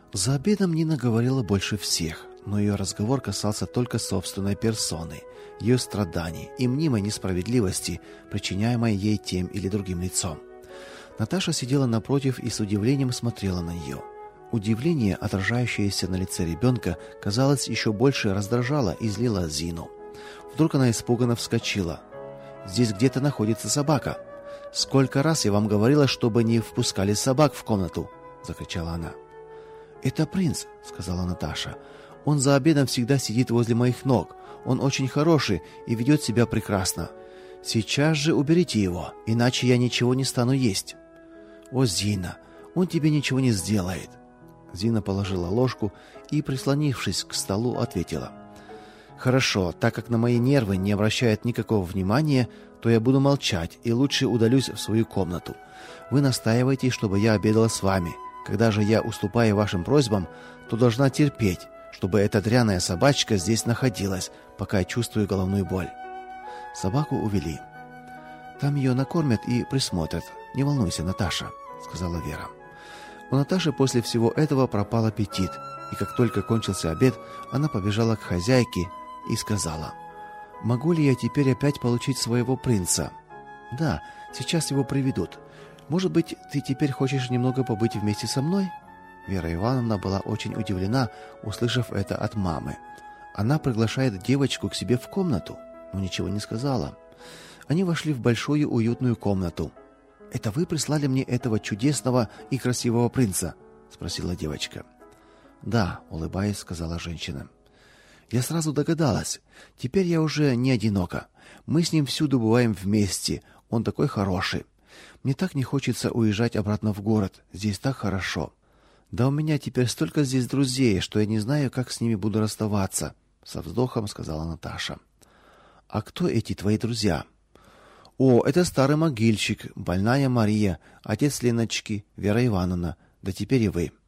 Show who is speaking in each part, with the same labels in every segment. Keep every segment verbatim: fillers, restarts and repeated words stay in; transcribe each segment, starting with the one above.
Speaker 1: За обедом Нина говорила больше всех, но ее разговор касался только собственной персоны, ее страданий и мнимой несправедливости, причиняемой ей тем или другим лицом. Наташа сидела напротив и с удивлением смотрела на нее. Удивление, отражающееся на лице ребенка, казалось, еще больше раздражало и злило Зину. Вдруг она испуганно вскочила. «Здесь где-то находится собака. Сколько раз я вам говорила, чтобы не впускали собак в комнату!» — закричала она. «Это принц», — сказала Наташа. «Он за обедом всегда сидит возле моих ног. Он очень хороший и ведет себя прекрасно. Сейчас же уберите его, иначе я ничего не стану есть». «О, Зина, он тебе ничего не сделает». Зина положила ложку и, прислонившись к столу, ответила: «Хорошо, так как на мои нервы не обращает никакого внимания, то я буду молчать и лучше удалюсь в свою комнату. Вы настаиваете, чтобы я обедала с вами. Когда же я уступаю вашим просьбам, то должна терпеть, чтобы эта дряная собачка здесь находилась, пока я чувствую головную боль». Собаку увели. «Там ее накормят и присмотрят. Не волнуйся, Наташа», — сказала Вера. У Наташи после всего этого пропал аппетит, и как только кончился обед, она побежала к хозяйке и сказала: «Могу ли я теперь опять получить своего принца?» «Да, сейчас его приведут. Может быть, ты теперь хочешь немного побыть вместе со мной?» Вера Ивановна была очень удивлена, услышав это от мамы. Она приглашает девочку к себе в комнату, но ничего не сказала. Они вошли в большую уютную комнату. «Это вы прислали мне этого чудесного и красивого принца?» — спросила девочка. «Да», — улыбаясь, сказала женщина. «Я сразу догадалась. Теперь я уже не одинока. Мы с ним всюду бываем вместе. Он такой хороший. Мне так не хочется уезжать обратно в город. Здесь так хорошо. Да у меня теперь столько здесь друзей, что я не знаю, как с ними буду расставаться», — со вздохом сказала Наташа. «А кто эти твои друзья?» «О, это старый могильщик, больная Мария, отец Леночки, Вера Ивановна, да теперь и вы».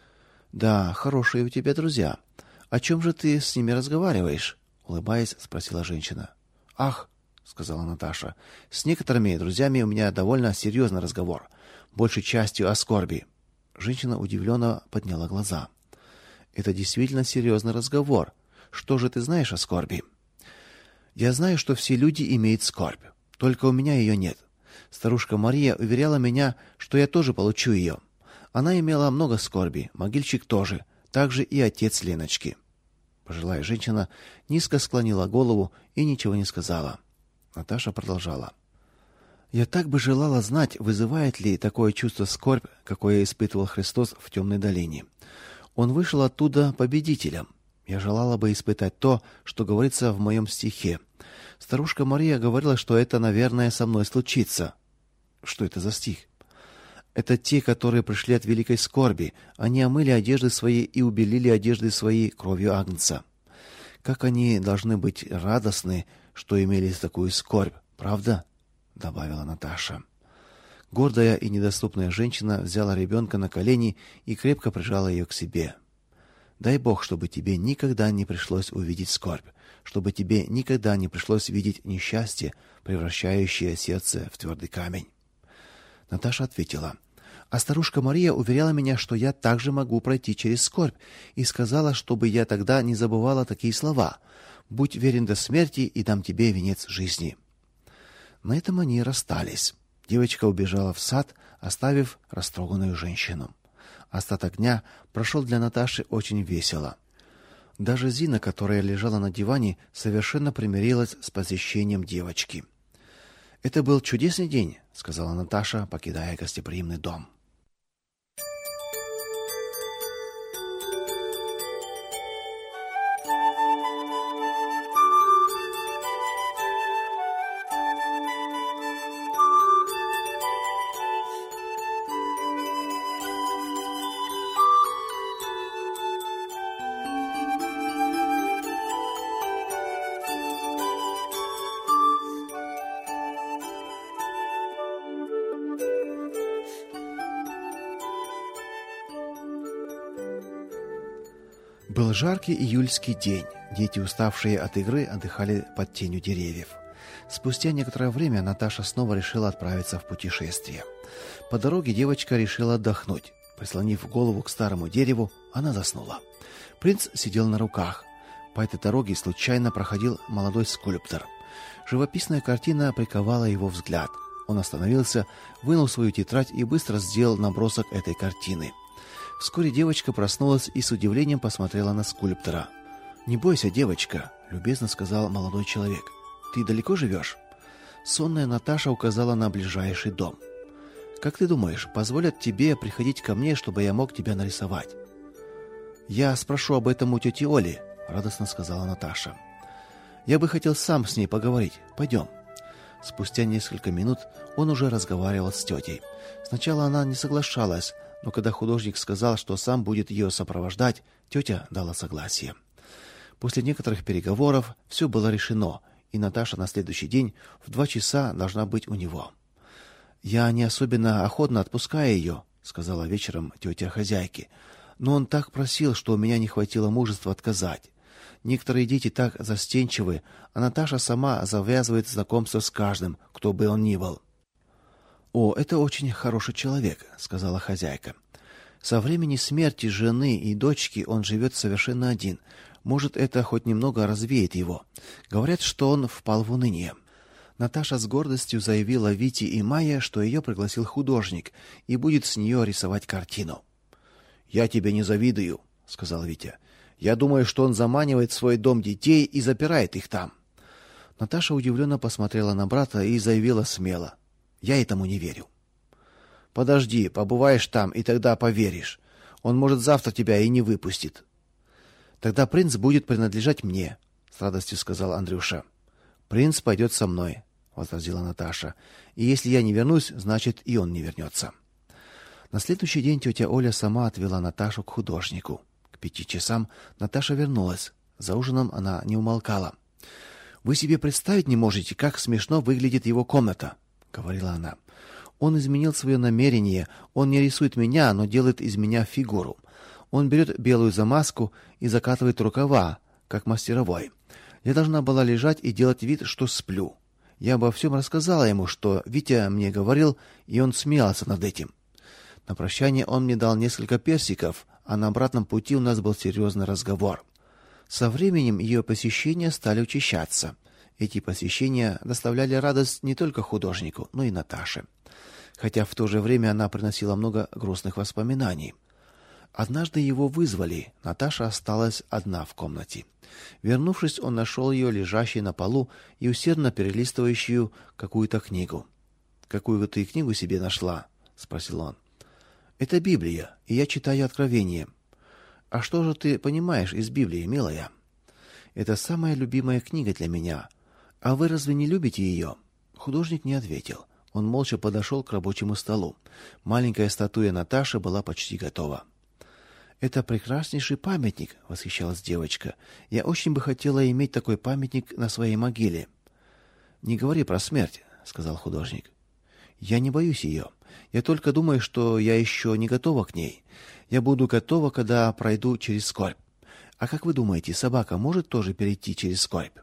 Speaker 1: «Да, хорошие у тебя друзья. О чем же ты с ними разговариваешь?» — улыбаясь, спросила женщина. «Ах», — сказала Наташа, — «с некоторыми друзьями у меня довольно серьезный разговор, большей частью о скорби». Женщина удивленно подняла глаза. «Это действительно серьезный разговор. Что же ты знаешь о скорби?» «Я знаю, что все люди имеют скорбь. Только у меня ее нет. Старушка Мария уверяла меня, что я тоже получу ее. Она имела много скорби, могильщик тоже, также и отец Леночки». Пожилая женщина низко склонила голову и ничего не сказала. Наташа продолжала: «Я так бы желала знать, вызывает ли такое чувство скорбь, какое испытывал Христос в темной долине. Он вышел оттуда победителем. Я желала бы испытать то, что говорится в моем стихе. Старушка Мария говорила, что это, наверное, со мной случится». «Что это за стих?» «Это те, которые пришли от великой скорби. Они омыли одежды свои и убелили одежды свои кровью агнца. Как они должны быть радостны, что имели такую скорбь, правда?» — добавила Наташа. Гордая и недоступная женщина взяла ребенка на колени и крепко прижала ее к себе. «Дай Бог, чтобы тебе никогда не пришлось увидеть скорбь, чтобы тебе никогда не пришлось видеть несчастье, превращающее сердце в твердый камень». Наташа ответила: «А старушка Мария уверяла меня, что я также могу пройти через скорбь, и сказала, чтобы я тогда не забывала такие слова: „Будь верен до смерти, и дам тебе венец жизни“». На этом они расстались. Девочка убежала в сад, оставив растроганную женщину. Остаток дня прошел для Наташи очень весело. Даже Зина, которая лежала на диване, совершенно примирилась с посещением девочки. «Это был чудесный день», — сказала Наташа, покидая гостеприимный дом. Был жаркий июльский день. Дети, уставшие от игры, отдыхали под тенью деревьев. Спустя некоторое время Наташа снова решила отправиться в путешествие. По дороге девочка решила отдохнуть. Прислонив голову к старому дереву, она заснула. Принц сидел на руках. По этой дороге случайно проходил молодой скульптор. Живописная картина приковала его взгляд. Он остановился, вынул свою тетрадь и быстро сделал набросок этой картины. Вскоре девочка проснулась и с удивлением посмотрела на скульптора. «Не бойся, девочка», — любезно сказал молодой человек. «Ты далеко живешь?» Сонная Наташа указала на ближайший дом. «Как ты думаешь, позволят тебе приходить ко мне, чтобы я мог тебя нарисовать?» «Я спрошу об этом у тети Оли», — радостно сказала Наташа. «Я бы хотел сам с ней поговорить. Пойдем». Спустя несколько минут он уже разговаривал с тетей. Сначала она не соглашалась, но когда художник сказал, что сам будет ее сопровождать, тетя дала согласие. После некоторых переговоров все было решено, и Наташа на следующий день в два часа должна быть у него. «Я не особенно охотно отпускаю ее», — сказала вечером тетя хозяйке, «но он так просил, что у меня не хватило мужества отказать. Некоторые дети так застенчивы, а Наташа сама завязывает знакомство с каждым, кто бы он ни был». «О, это очень хороший человек», — сказала хозяйка. «Со времени смерти жены и дочки он живет совершенно один. Может, это хоть немного развеет его. Говорят, что он впал в уныние». Наташа с гордостью заявила Вите и Майе, что ее пригласил художник и будет с нее рисовать картину. «Я тебе не завидую», — сказал Витя. «Я думаю, что он заманивает в свой дом детей и запирает их там». Наташа удивленно посмотрела на брата и заявила смело: «Я этому не верю». «Подожди, побываешь там, и тогда поверишь. Он, может, завтра тебя и не выпустит». «Тогда принц будет принадлежать мне», — с радостью сказал Андрюша. «Принц пойдет со мной», — возразила Наташа. «И если я не вернусь, значит, и он не вернется». На следующий день тетя Оля сама отвела Наташу к художнику. К пяти часам Наташа вернулась. За ужином она не умолкала. «Вы себе представить не можете, как смешно выглядит его комната», — говорила она. «Он изменил свое намерение. Он не рисует меня, но делает из меня фигуру. Он берет белую замазку и закатывает рукава, как мастеровой. Я должна была лежать и делать вид, что сплю. Я обо всем рассказала ему, что Витя мне говорил, и он смеялся над этим. На прощание он мне дал несколько персиков, а на обратном пути у нас был серьезный разговор. Со временем ее посещения стали учащаться. Эти посещения доставляли радость не только художнику, но и Наташе. Хотя в то же время она приносила много грустных воспоминаний. Однажды его вызвали. Наташа осталась одна в комнате. Вернувшись, он нашел ее лежащей на полу и усердно перелистывающую какую-то книгу. «Какую ты книгу себе нашла?» — спросил он. «Это Библия, и я читаю Откровение». «А что же ты понимаешь из Библии, милая?» «Это самая любимая книга для меня. А вы разве не любите ее?» Художник не ответил. Он молча подошел к рабочему столу. Маленькая статуя Наташи была почти готова. «Это прекраснейший памятник», — восхищалась девочка. «Я очень бы хотела иметь такой памятник на своей могиле». «Не говори про смерть», — сказал художник. «Я не боюсь ее. Я только думаю, что я еще не готова к ней. Я буду готова, когда пройду через скорбь. А как вы думаете, собака может тоже перейти через скорбь?»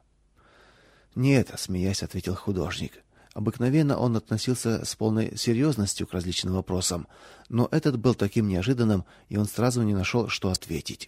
Speaker 1: «Нет», — смеясь, ответил художник. Обыкновенно он относился с полной серьезностью к различным вопросам, но этот был таким неожиданным, и он сразу не нашел, что ответить.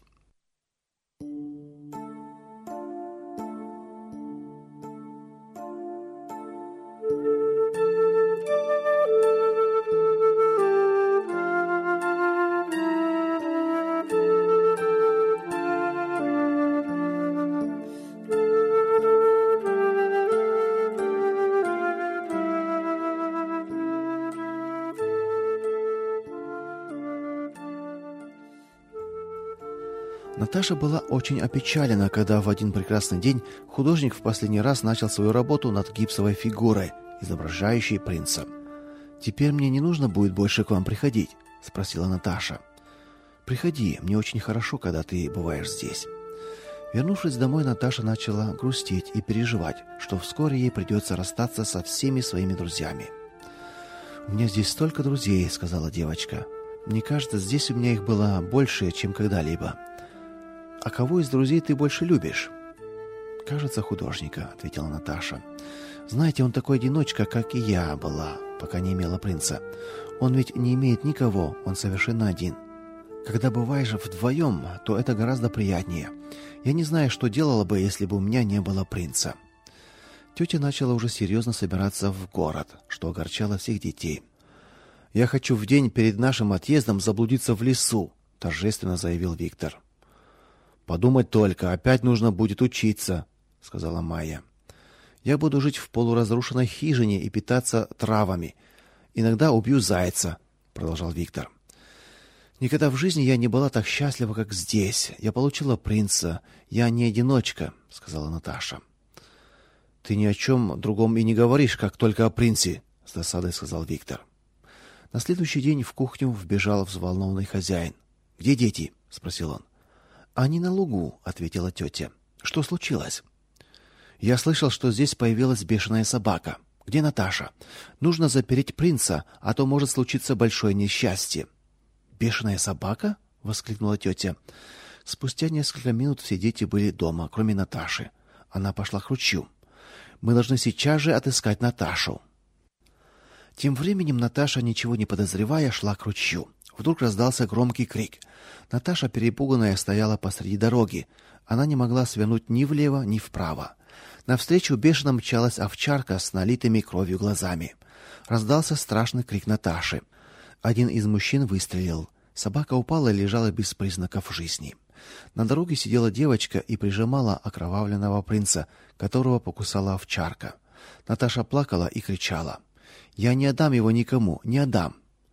Speaker 1: Наташа была очень опечалена, когда в один прекрасный день художник в последний раз начал свою работу над гипсовой фигурой, изображающей принца. «Теперь мне не нужно будет больше к вам приходить?» — спросила Наташа. «Приходи, мне очень хорошо, когда ты бываешь здесь». Вернувшись домой, Наташа начала грустить и переживать, что вскоре ей придется расстаться со всеми своими друзьями. «У меня здесь столько друзей», — сказала девочка. «Мне кажется, здесь у меня их было больше, чем когда-либо». «А кого из друзей ты больше любишь?» «Кажется, художника», — ответила Наташа. Знаете, он такой одиночка, как и я была, пока не имела принца. Он ведь не имеет никого, он совершенно один. Когда бываешь вдвоем, то это гораздо приятнее. Я не знаю, что делала бы, если бы у меня не было принца». Тетя начала уже серьезно собираться в город, что огорчало всех детей. «Я хочу в день перед нашим отъездом заблудиться в лесу», — торжественно заявил Виктор. «Подумать только, опять нужно будет учиться», — сказала Майя. «Я буду жить в полуразрушенной хижине и питаться травами. Иногда убью зайца», — продолжал Виктор. «Никогда в жизни я не была так счастлива, как здесь. Я получила принца. Я не одиночка», — сказала Наташа. «Ты ни о чем другом и не говоришь, как только о принце», — с досадой сказал Виктор. На следующий день в кухню вбежал взволнованный хозяин. «Где дети?» — спросил он. «Они на лугу», — ответила тетя. «Что случилось?» «Я слышал, что здесь появилась бешеная собака. Где Наташа? Нужно запереть принца, а то может случиться большое несчастье». «Бешеная собака?» — воскликнула тетя. Спустя несколько минут все дети были дома, кроме Наташи. Она пошла к ручью. «Мы должны сейчас же отыскать Наташу». Тем временем Наташа, ничего не подозревая, шла к ручью. Вдруг раздался громкий крик. Наташа, перепуганная, стояла посреди дороги. Она не могла свернуть ни влево, ни вправо. Навстречу бешено мчалась овчарка с налитыми кровью глазами. Раздался страшный крик Наташи. Один из мужчин выстрелил. Собака упала и лежала без признаков жизни. На дороге сидела девочка и прижимала окровавленного принца, которого покусала овчарка. Наташа плакала и кричала: «Я не отдам его никому, не отдам!»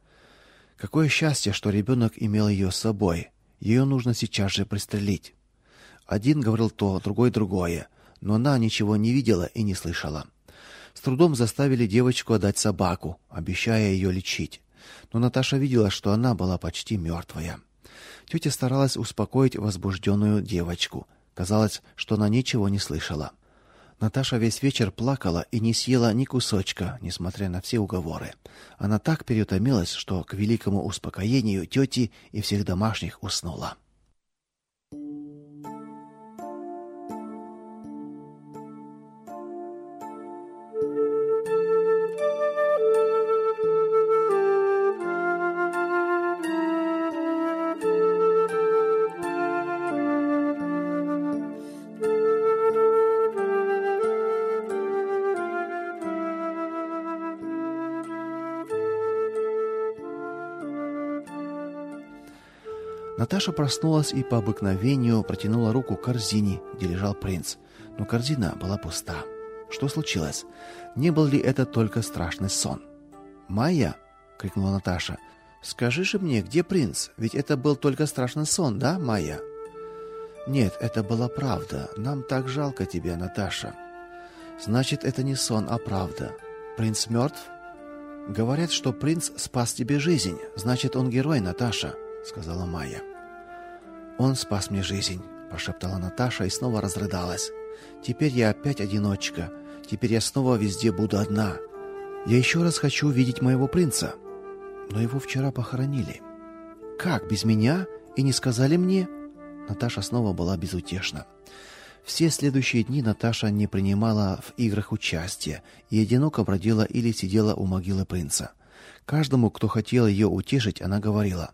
Speaker 1: Какое счастье, что ребенок имел ее с собой. Ее нужно сейчас же пристрелить. Один говорил то, другой другое, но она ничего не видела и не слышала. С трудом заставили девочку отдать собаку, обещая ее лечить. Но Наташа видела, что она была почти мертвая. Тетя старалась успокоить возбужденную девочку. Казалось, что она ничего не слышала. Наташа весь вечер плакала и не съела ни кусочка, несмотря на все уговоры. Она так переутомилась, что к великому успокоению тети и всех домашних уснула. Наташа проснулась и по обыкновению протянула руку к корзине, где лежал принц. Но корзина была пуста. Что случилось? Не был ли это только страшный сон? «Майя!» — крикнула Наташа. «Скажи же мне, где принц? Ведь это был только страшный сон, да, Майя?» «Нет, это была правда. Нам так жалко тебя, Наташа». «Значит, это не сон, а правда. Принц мертв?» «Говорят, что принц спас тебе жизнь. Значит, он герой, Наташа», — сказала Майя. «Он спас мне жизнь», — прошептала Наташа и снова разрыдалась. «Теперь я опять одиночка. Теперь я снова везде буду одна. Я еще раз хочу видеть моего принца. Но его вчера похоронили». «Как, без меня? И не сказали мне?» Наташа снова была безутешна. Все следующие дни Наташа не принимала в играх участия и одиноко бродила или сидела у могилы принца. Каждому, кто хотел ее утешить, она говорила: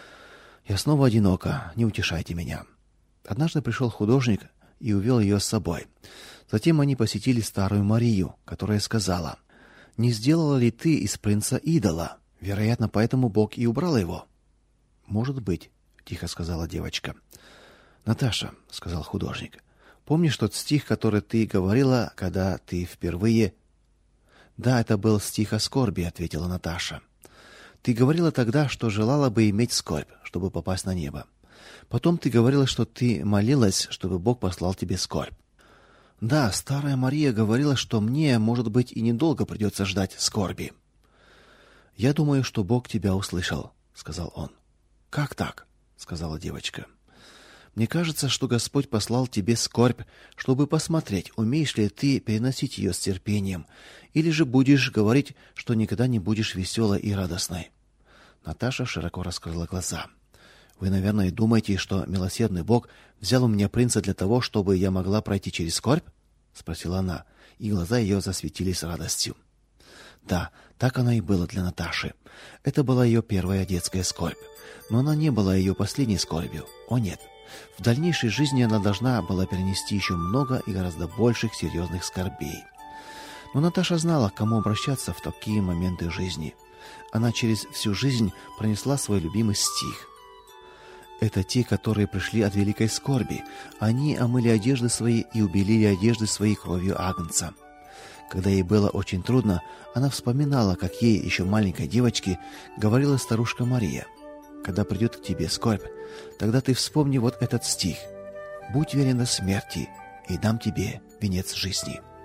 Speaker 1: «Я снова одинока, не утешайте меня». Однажды пришел художник и увел ее с собой. Затем они посетили старую Марию, которая сказала: «Не сделала ли ты из принца идола? Вероятно, поэтому Бог и убрал его». «Может быть», — тихо сказала девочка. «Наташа», — сказал художник, — «помнишь тот стих, который ты говорила, когда ты впервые...» «Да, это был стих о скорби», — ответила Наташа. «Ты говорила тогда, что желала бы иметь скорбь, чтобы попасть на небо. Потом ты говорила, что ты молилась, чтобы Бог послал тебе скорбь». «Да, старая Мария говорила, что мне, может быть, и недолго придется ждать скорби». «Я думаю, что Бог тебя услышал», — сказал он. «Как так?» — сказала девочка. «Мне кажется, что Господь послал тебе скорбь, чтобы посмотреть, умеешь ли ты переносить ее с терпением, или же будешь говорить, что никогда не будешь веселой и радостной». Наташа широко раскрыла глаза. «Вы, наверное, думаете, что милосердный Бог взял у меня принца для того, чтобы я могла пройти через скорбь?» — спросила она. и глаза ее засветились радостью. Да, так оно и было для Наташи. Это была ее первая детская скорбь, но она не была ее последней скорбью. О нет. В дальнейшей жизни она должна была перенести еще много и гораздо больших серьезных скорбей. Но Наташа знала, к кому обращаться в такие моменты жизни. Она через всю жизнь пронесла свой любимый стих. Это те, которые пришли от великой скорби. Они омыли одежды свои и убелили одежды свои кровью агнца. Когда ей было очень трудно, она вспоминала, как ей, еще маленькой девочке, говорила старушка Мария: когда придет к тебе скорбь, тогда ты вспомни вот этот стих: «Будь верен до смерти, и дам тебе венец жизни».